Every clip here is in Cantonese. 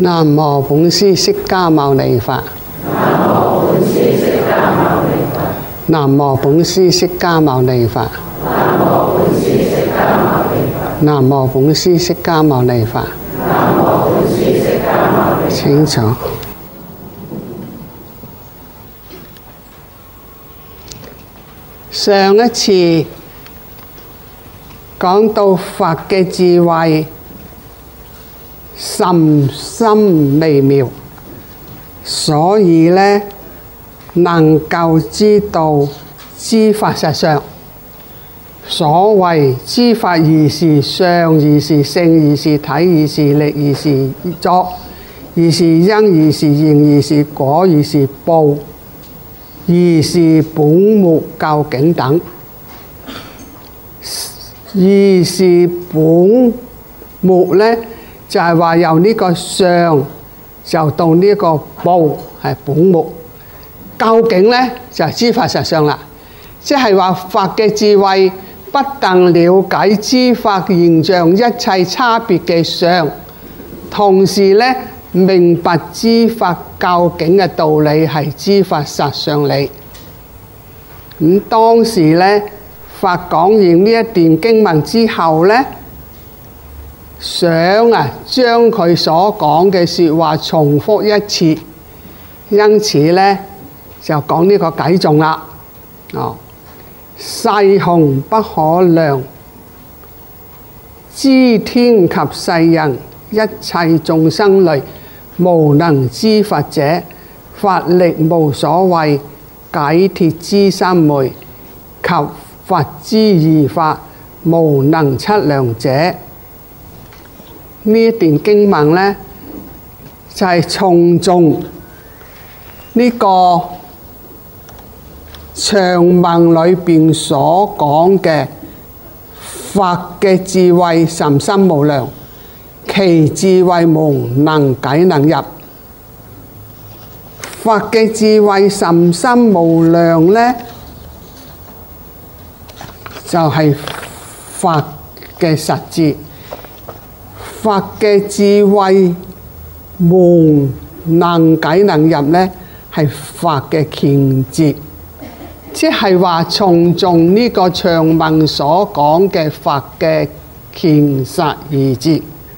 南無本師釋迦牟尼佛。南無本師釋迦牟尼佛。南無本師釋迦牟尼佛。清楚。上一次講到佛嘅智慧甚深微妙，所以呢能夠知道知法實相。所謂知法義是相，義是性，義是體，義是力，義是作，義是因，義是緣，義是果，義是報，義是本末究竟等。義是本末呢，就係話由呢個相就到呢個報係本末，究竟呢就係知法實相啦。即係話佛嘅智慧不但了解知法現象一切差別嘅相，同時呢明白知法究竟嘅道理係知法實相理。咁當時呢佛講完呢一段經文之後呢，想將佢所講嘅說話重複一次，因此呢就講呢個偈頌啦。世雄不可量，知天及世人，一切眾生類，無能知佛者，法力無所畏，解脫知三昧，及佛之二法，無能測量者。呢一段經文呢，就係從眾呢個長文裏邊所講嘅佛嘅智慧甚深無量，其智慧無能解能入。佛嘅智慧甚深無量呢，就係佛嘅實智。佛嘅智慧無能解能入呢，係佛嘅權智。即係話從眾呢個長文所講嘅佛嘅權實二智。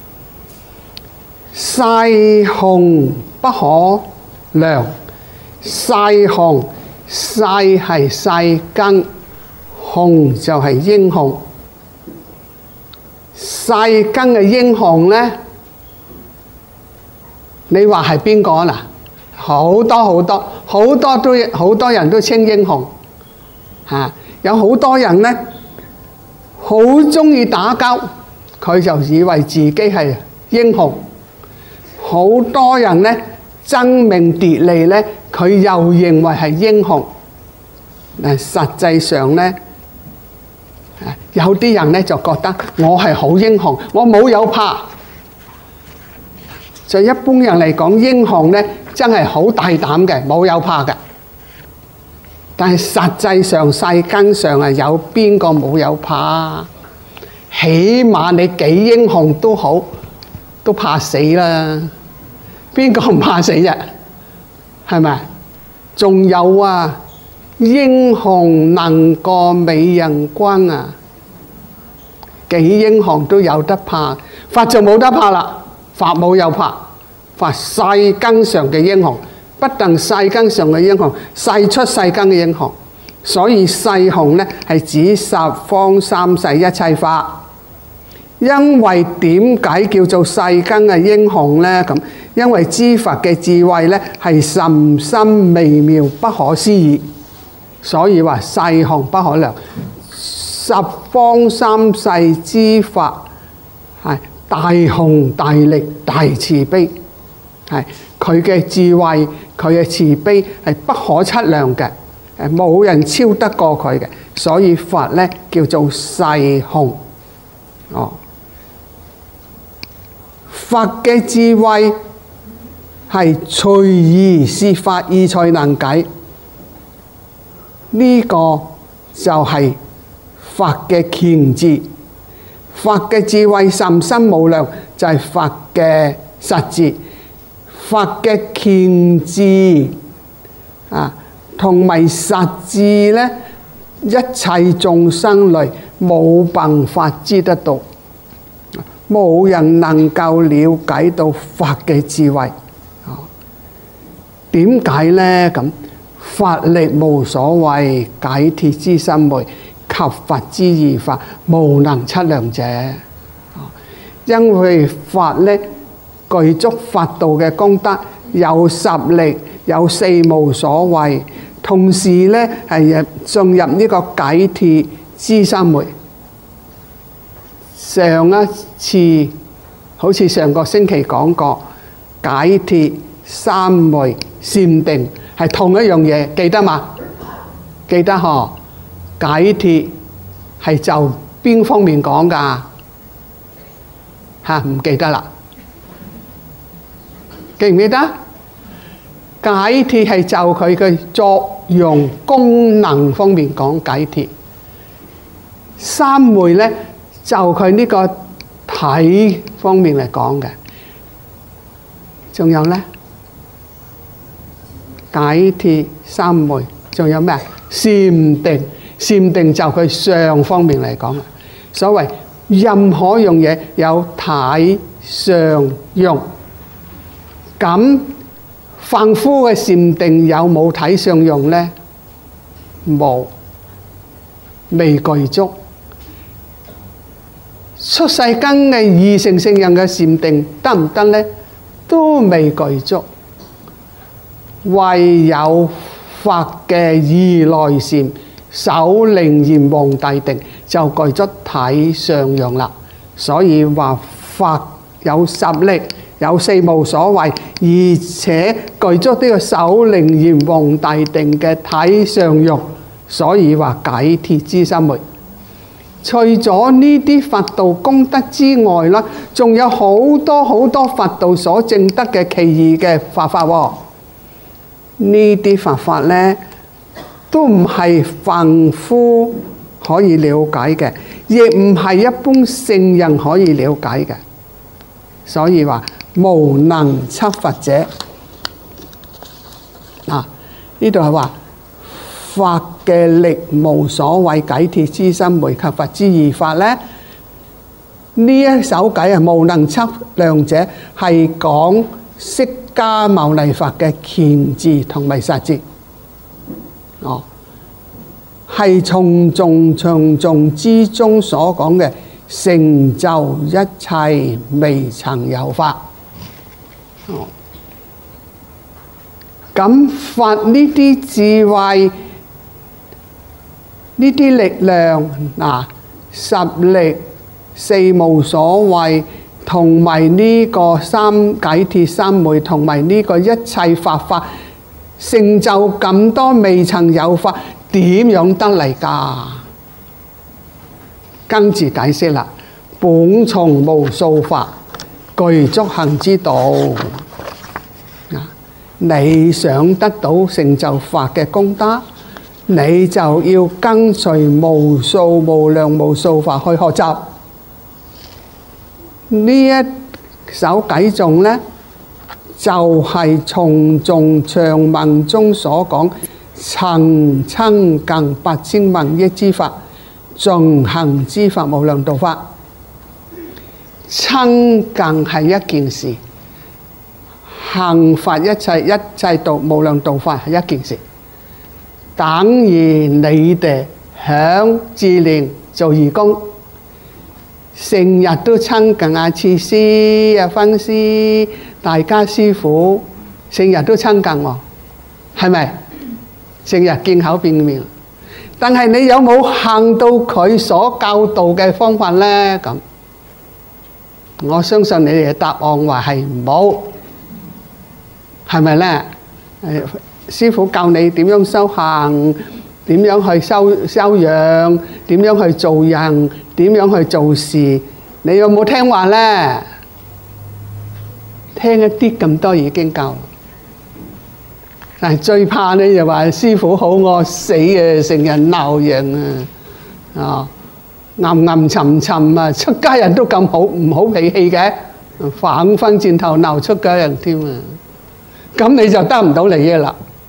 世雄不可量，世雄，世係世根，雄就係英雄。世根嘅英雄呢，你話係邊個嗱？好多人都稱英雄。有好多人呢，好中意打交，佢就以為自己係英雄。好多人呢，爭名奪利呢，佢又認為係英雄。但實際上呢，有啲人呢就覺得我係好英雄，我冇有怕。就一般人嚟講，英雄呢真係好大膽嘅，冇有怕嘅。但係實際上世間上有邊個冇有怕？起碼你幾英雄都好，都怕死啦。邊個唔怕死啫？係咪？仲有英雄能過美人關啊！幾英雄都有得怕，佛就冇得怕啦。佛冇有怕，佛世間上嘅英雄。不但世間上嘅英雄，世出世間嘅英雄。所以世雄呢係指十方三世一切法。因為點解叫做世間嘅英雄呢？咁因為知佛嘅智慧呢係甚深微妙不可思議，所以話世雄不可量。十方三世之法係大雄大力大慈悲，係佢嘅智慧佢嘅慈悲係不可測量嘅，冇人超得過佢嘅，所以佛呢叫做世雄。佛嘅智慧係隨宜是法義才能解，呢個就係佛嘅權智。佛嘅智慧甚深無量，就係佛嘅實智。 法嘅權智同埋實智咧，一切眾生類冇辦法知得到，冇人能夠了解到法嘅智慧。點解咧？咁法力無所謂，解脫之心昧，及佛之義法，無能測量者。因為法咧具足法道嘅功德，有十力，有四無所謂，同時咧係進入呢個解脫之心昧。上一次好似上個星期講過，解脫三昧禪定係同一樣嘢，記得嘛？記得嗬？解脫係就邊方面講㗎？唔記得啦，記唔記得？解脫係就佢嘅作用功能方面講解脫，三昧咧就佢呢個體方面嚟講嘅。仲有咧，解脫三昧，仲有咩啊？禪定，禪定就佢相方面嚟講嘅。所謂任何樣嘢有體相用，咁凡夫嘅禪定有冇體相用呢？冇，未具足。出世間嘅二乘聖人嘅禪定得唔得呢？都未具足。唯有法嘅如來禪首楞嚴皇帝定就具足體相用啦。所以話法有十力，有四無所謂，而且具足呢個首楞嚴皇帝定嘅體相用，所以話解脫之心昧。除咗呢啲佛道功德之外啦，仲有好多好多佛道所證得嘅其餘嘅法法喎。呢啲法法咧，都唔係凡夫可以了解嘅，亦唔係一般聖人可以了解嘅。所以話無能測佛者。呢度係話法嘅力無所謂，解脫之心昧，及佛之義法咧。呢一首偈啊，無能測量者係講釋迦牟尼佛嘅權智同埋實智。係從眾之中所講嘅成就一切未曾有法。咁佛呢啲智慧，呢啲力量，十力、四無所謂，同埋呢個三解脫三昧，同埋呢個一切法法，成就咁多未曾有法，點樣得嚟㗎？跟住解釋啦，本從無數法，具足行之道。你想得到成就法嘅功德，你就要跟隨無數無量無數法去學習。呢一首偈頌呢，就係從眾長文中所講層親近8000萬億之法，盡行之法無量道法。親近係一件事，行法一切道無量道法係一件事。等於你哋響自念做義工，成日都親近阿次師、阿分師、大家師父，成日都親近喎，係咪？成日見口變面，但係你有冇行到佢所教導嘅方法呢？咁我相信你哋嘅答案話係冇，係咪呢？師父教你點樣修行，點樣去修養，點樣去做人，點樣去做事，你有冇聽話呢？聽一啲咁多已經夠。但係最怕咧就話師父好惡死啊，成日鬧人啊，陰沉沉啊，出家人都咁好唔好脾氣嘅，反翻轉頭鬧出家人添啊！ 咁你就得唔到利益啦。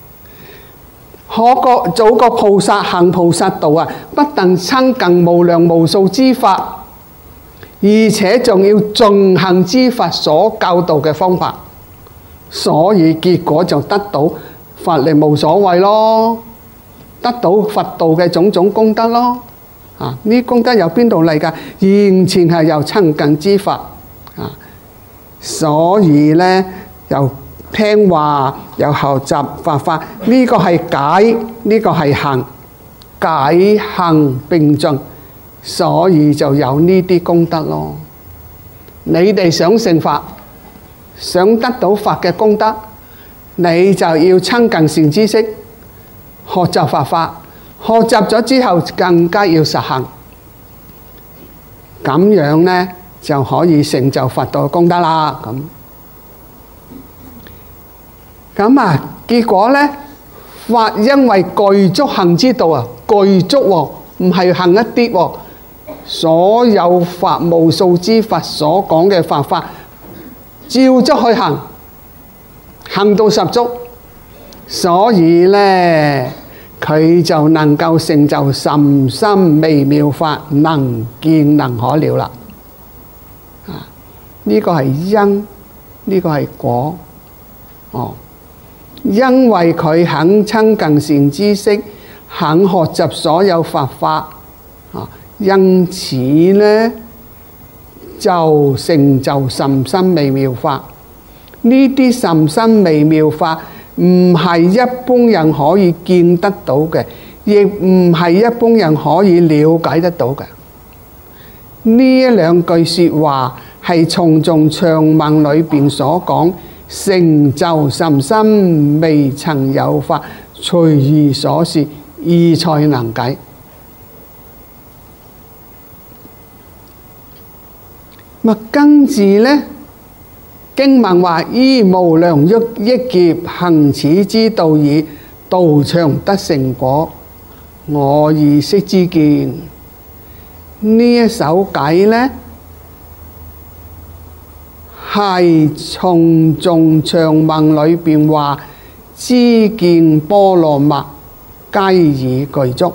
做個菩薩行菩薩道啊，不但親近無量無數之法，而且仲要盡行之法所教導嘅方法，所以結果就得到法力無所謂咯，得到佛道嘅種種功德咯。啊，呢功德由邊度嚟㗎？完全係由親近之法啊，所以呢，由聽話又學習佛法，呢個係解，呢個係行，解行並進，所以就有呢啲功德咯。你哋想成法，想得到法嘅功德，你就要親近善知識，學習佛法，學習咗之後更加要實行，咁樣呢就可以成就佛道嘅功德啦。咁啊，結果呢，法因為具足行之道啊，具足喎，唔係行一啲喎，所有法無數之法所講嘅法照足去行，行到十足，所以呢，佢就能夠成就甚深微妙法，能見能可了啦。呢個係因，呢個係果。因為佢肯親近善知識，肯學習所有佛法，因此呢就成就甚深微妙法。呢啲甚深微妙法唔係一般人可以見得到嘅，亦唔係一般人可以了解得到嘅。呢兩句說話係從眾長文裏邊所講，成就甚深未曾有法，隨意所說，意才能解。跟住呢，經文話：依無量億劫行此之道義，道場得成果，我以悉知見。呢一首偈呢，係從眾長文裏邊話，知見波羅蜜皆已具足。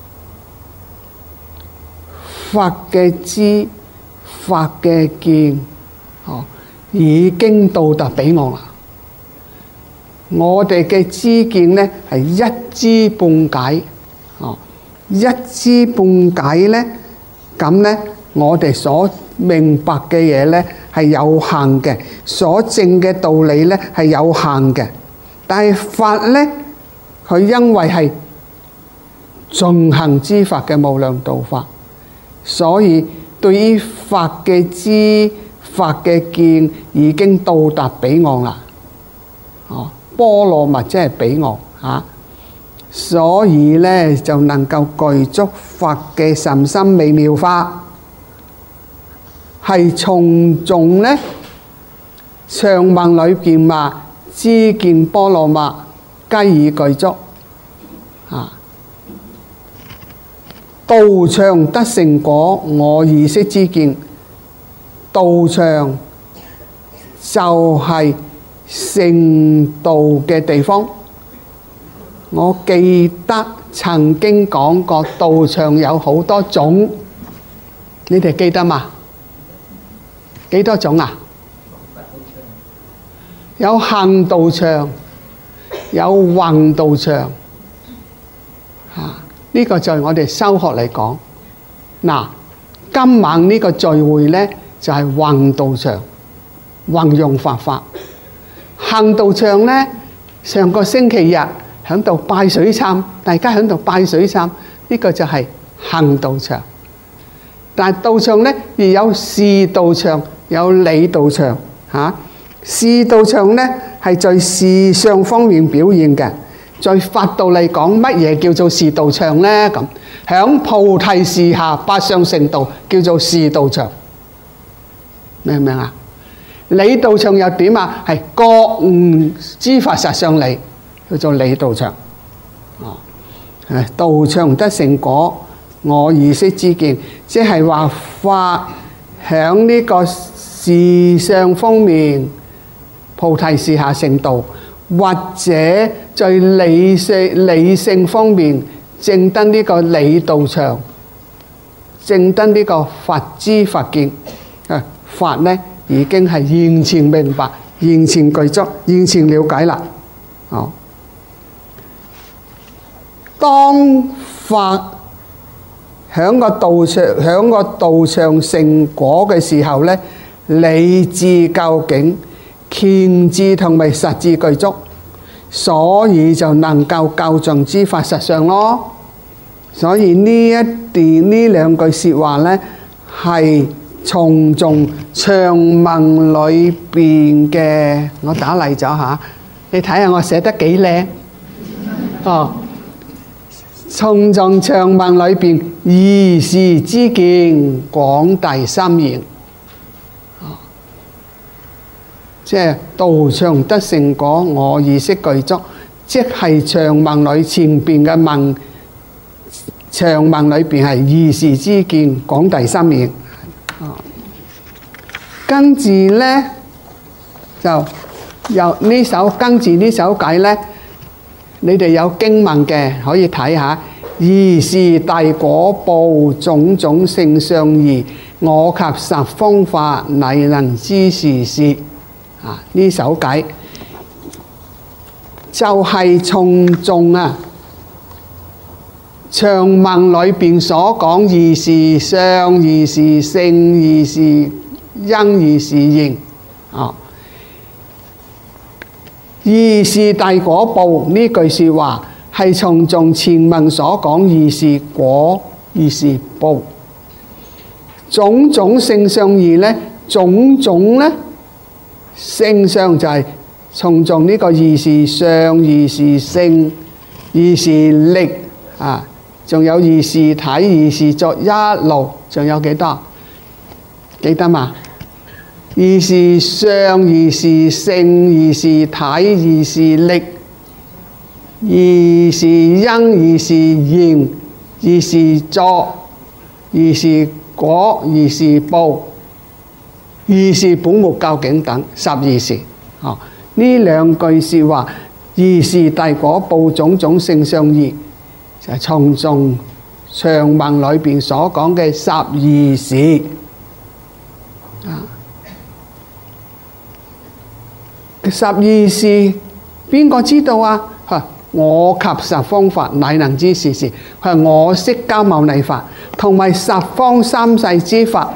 佛嘅知，佛嘅見，已經到達彼岸啦。我哋嘅知見呢係一知半解，一知半解呢，咁呢我哋所明白嘅嘢呢係有限嘅，所證嘅道理呢係有限嘅。但係法呢，佢因為係盡行之法嘅無量道法，所以對於法嘅知、法嘅見已經到達彼岸啦。波羅蜜即係彼岸嚇，所以呢就能夠具足法嘅甚深微妙法，係從眾呢長文裏邊話，知見波羅蜜皆已具足，道場得成果，我以悉知見。道場就係成道嘅地方。我記得曾經講過，道場有好多種，你哋記得嘛？幾多種啊？有行道場，有弘道場。呢個就係我哋修學嚟講。嗱，今晚呢個聚會呢，就係弘道場，弘揚佛法。行道場呢，上個星期日喺度拜水懺，大家喺度拜水懺，呢個就係行道場。但係道場呢，亦有事道場，有理道場。事道場呢，係在事相方面表現嘅。在佛道嚟講，乜嘢叫做事道場呢？咁響菩提樹下八相成道，叫做事道場，明唔明啊？理道場又點啊？係覺悟知法實相理，叫做理道場。道場得成果，我以悉知見，即係話法響呢個事相方面，菩提樹下成道， 或者在理性方面證得呢個理道場，證得呢個佛知佛見。法呢已經係完全明白、完全具足、完全了解啦。當法響個道場成果嘅時候呢，理智究竟、權智同埋實智具足，所以就能夠究盡之法實相咯。所以呢兩句説話呢，係從長文裏邊嘅，我打例咗下，你睇下我寫得幾靚哦。從長文裏邊，二事之見，廣大深遠。即係道場得成果，我意識具足，即係長文裏前邊嘅文，長文裏邊係二事之見，廣大深遠。跟住呢，就有呢首跟住呢首偈呢，你哋有經文嘅可以睇下。二是大果報，種種性相異，我及十方法，乃能知是事。呢首偈就係從長文裏邊所講二是相，二是性，二是因，二是緣。二是大果報呢句説話係從前文所講二是果，二是報。種種性相異呢，種種呢性相就係從呢個二是相，二是性，二是力仲有二是體，二是作，一路仲有幾多？記得嘛？二是相，二是性，二是體，二是力，二是因，二是緣，二是作，二是果，二是報，二是本末究竟等12事。呢兩句説話，二是大果報，種種性相異，就係從長文裏邊所講嘅12事。12事邊個知道啊？我及十方法，乃能知是事。係我釋迦牟尼佛同埋十方三世之法，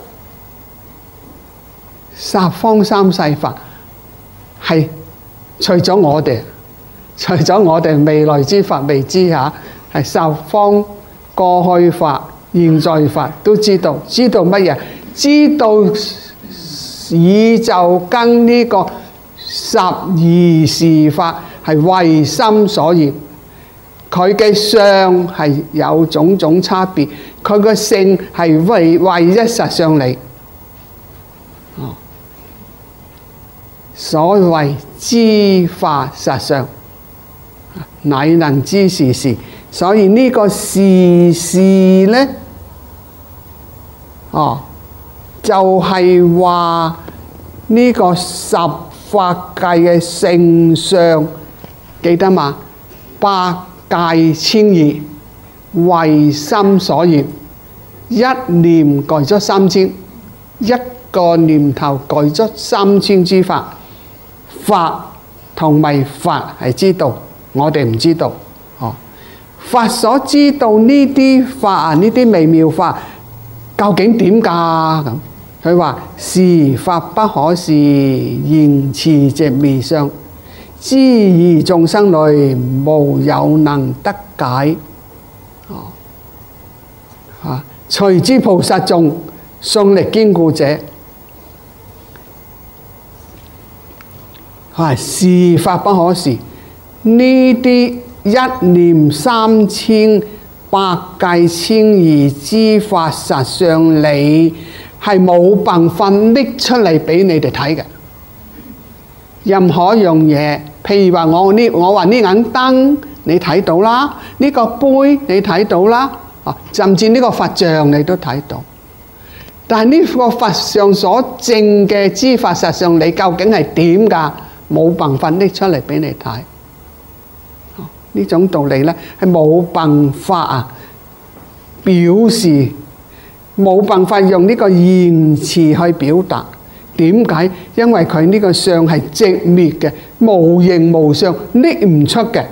十方三世法係除咗我哋未來之法未知下，係十方過去法、現在法都知道。知道乜嘢？知道宇宙跟呢個12事法係唯心所現，佢嘅相係有種種差別，佢嘅性係唯一實相理。所謂知法實相，乃能知是事。所以呢個是事呢，就係話呢個十法界嘅性相，記得嘛？百界千異，唯心所現，一念具足3000，一個念頭具足3000之法。法同埋法係知道，我哋唔知道。法所知道呢啲法呢啲微妙法究竟點㗎？咁佢話是法不可示，言辭寂微相，知而眾生類，無有能得解。隨之菩薩眾，信力堅固者。是法不可示，呢啲一念3000百界千異之法實相理係冇辦法拎出嚟俾你哋睇嘅。任何樣嘢，譬如話我話呢眼燈你睇到啦，呢個杯你睇到啦，甚至呢個佛像你都睇到。但係呢個佛像所證嘅之法實相理究竟係點㗎？ 冇辦法拎出嚟俾你睇。呢種道理呢係冇辦法表示，冇辦法用呢個言辭去表達。點解？因為佢呢個相係寂滅嘅，無形無相，拎唔出嘅。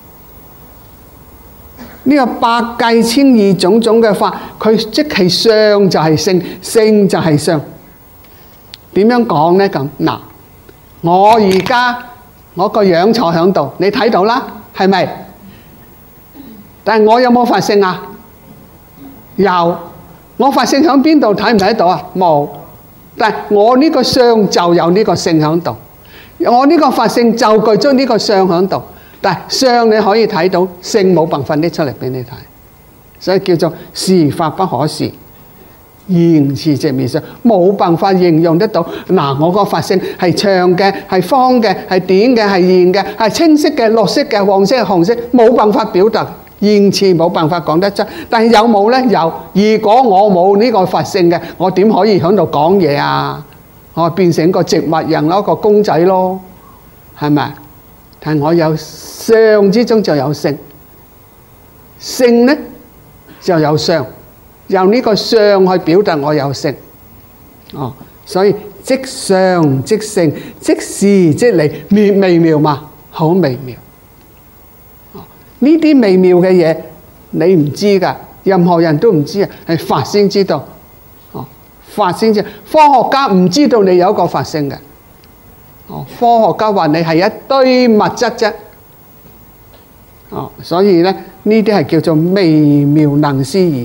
呢個百計千義種種嘅法，佢即係相就係性，性就係相。點樣講呢？咁嗱，我而家我個樣坐喺度，你睇到啦，係咪？但係我有冇法性啊？有。我法性喺邊度？睇唔睇到啊？冇。但係我呢個相就有呢個性喺度，我呢個法性就具足呢個相喺度。但係相你可以睇到，性冇辦法拎出嚟俾你睇，所以叫做事法不可示，言辭寂滅相，冇辦法形容得到。嗱，我個法性係長嘅，係方嘅，係短嘅，係圓嘅，係青色嘅、綠色嘅、黃色嘅、紅色，冇辦法表達，言辭冇辦法講得出。但係有冇呢？有。如果我冇呢個法性嘅，我點可以喺度講嘢啊？我變成個植物人咯，個公仔咯，係咪？但係我有相之中就有性，性呢就有相，由呢個相去表達我有性。所以即相即性，即事即理，微妙嘛，好微妙。呢啲微妙嘅嘢你唔知㗎，任何人都唔知啊，係法先知道。法先知，科學家唔知道你有一個法性嘅。科學家話你係一堆物質啫。所以咧呢啲係叫做微妙能思議。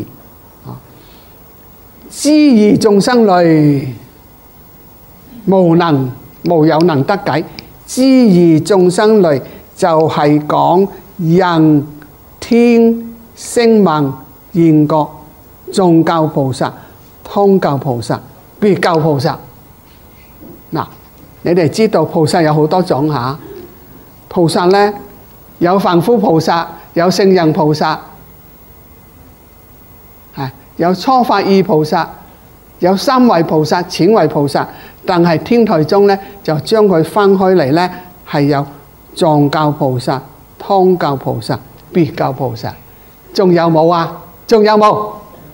知義眾生類，無有能得解。知義眾生類就係講人、天、聲聞、緣覺、眾教菩薩、通教菩薩、別教菩薩。嗱，你哋知道菩薩有好多種嚇。菩薩呢，有凡夫菩薩，有聖人菩薩，有初發意菩薩，有三位菩薩、淺位菩薩。但係天台宗呢，就將佢分開嚟呢，係有藏教菩薩、通教菩薩、別教菩薩。仲有冇啊？仲有冇？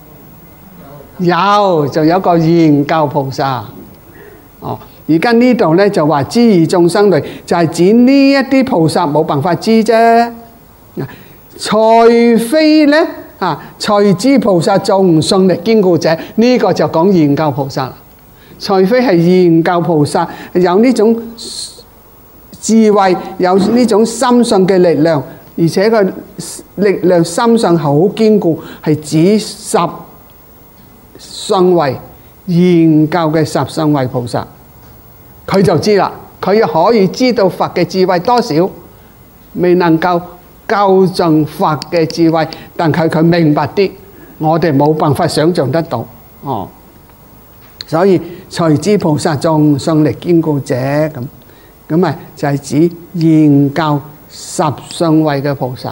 有，仲有個圓教菩薩。而家呢度呢就話知義眾生類，就係指呢一啲菩薩冇辦法知啫。除非呢隨之菩薩眾信力堅固者，呢個就講圓教菩薩。除非係圓教菩薩有呢種智慧，有呢種深信嘅力量，而且個力量深信好堅固，係指十信位圓教嘅十信位菩薩。佢就知啦，佢又可以知道佛嘅智慧多少，未能夠究盡佛嘅智慧，但係佢明白啲，我哋冇辦法想像得到。所以隨之菩薩眾信力堅固者，咁啊就係指圓教十信位嘅菩薩，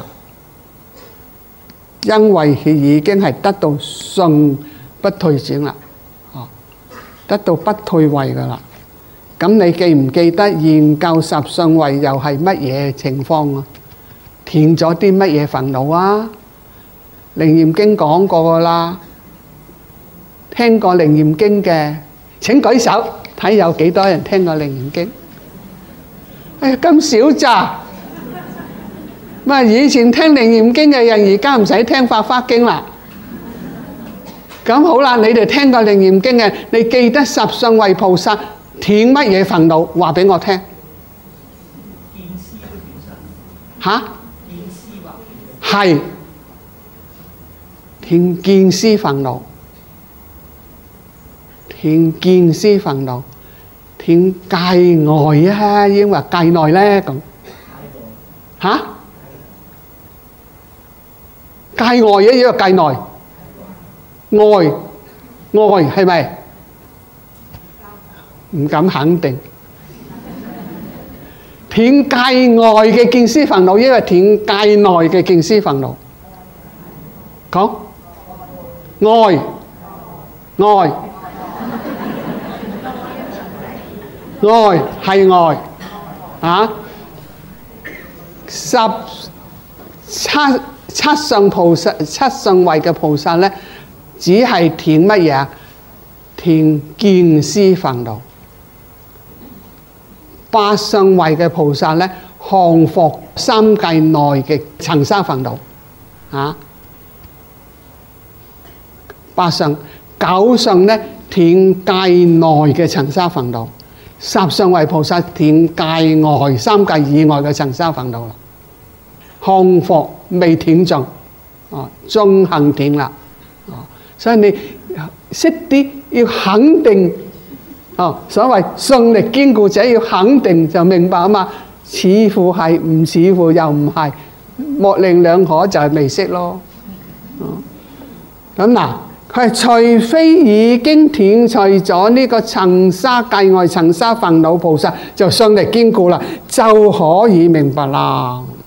因為佢已經係得到信不退轉啦，得到不退位噶啦。咁你記唔記得圓教十信位又係乜嘢情況啊？斷咗啲乜嘢煩惱啊？楞嚴經講過噶啦，聽過楞嚴經嘅請舉手，睇有幾多人聽過楞嚴經。哎呀，咁少咋？咪以前聽楞嚴經嘅人，而家唔使聽法華經啦。咁好啦，你哋聽過楞嚴經嘅，你記得十信位菩薩斷乜嘢煩惱？話俾我聽。嚇？係斷見思煩惱，斷見思煩惱，斷界外啊，應話界內咧咁。嚇？界外嘅要界內，外係咪？唔敢肯定。斷界外嘅見思煩惱，因為斷界內嘅見思煩惱。講外係外， 啊，七相菩薩、七相位嘅菩薩咧，只係斷乜嘢？斷見思煩惱。八相位嘅菩薩咧，降伏三界內嘅塵沙煩惱。啊，八相。九相咧，斷界內嘅塵沙煩惱。十相位菩薩斷界外、三界以外嘅塵沙煩惱啦。降伏未斷盡，中行斷啦。所以你識啲要肯定，所謂信力堅固者要肯定就明白啊嘛。似乎係，唔似乎又唔係，模棱兩可就係未識咯。咁嗱。佢係除非已經斷除咗呢個塵沙界外塵沙煩惱菩薩，就信力堅固啦，就可以明白啦。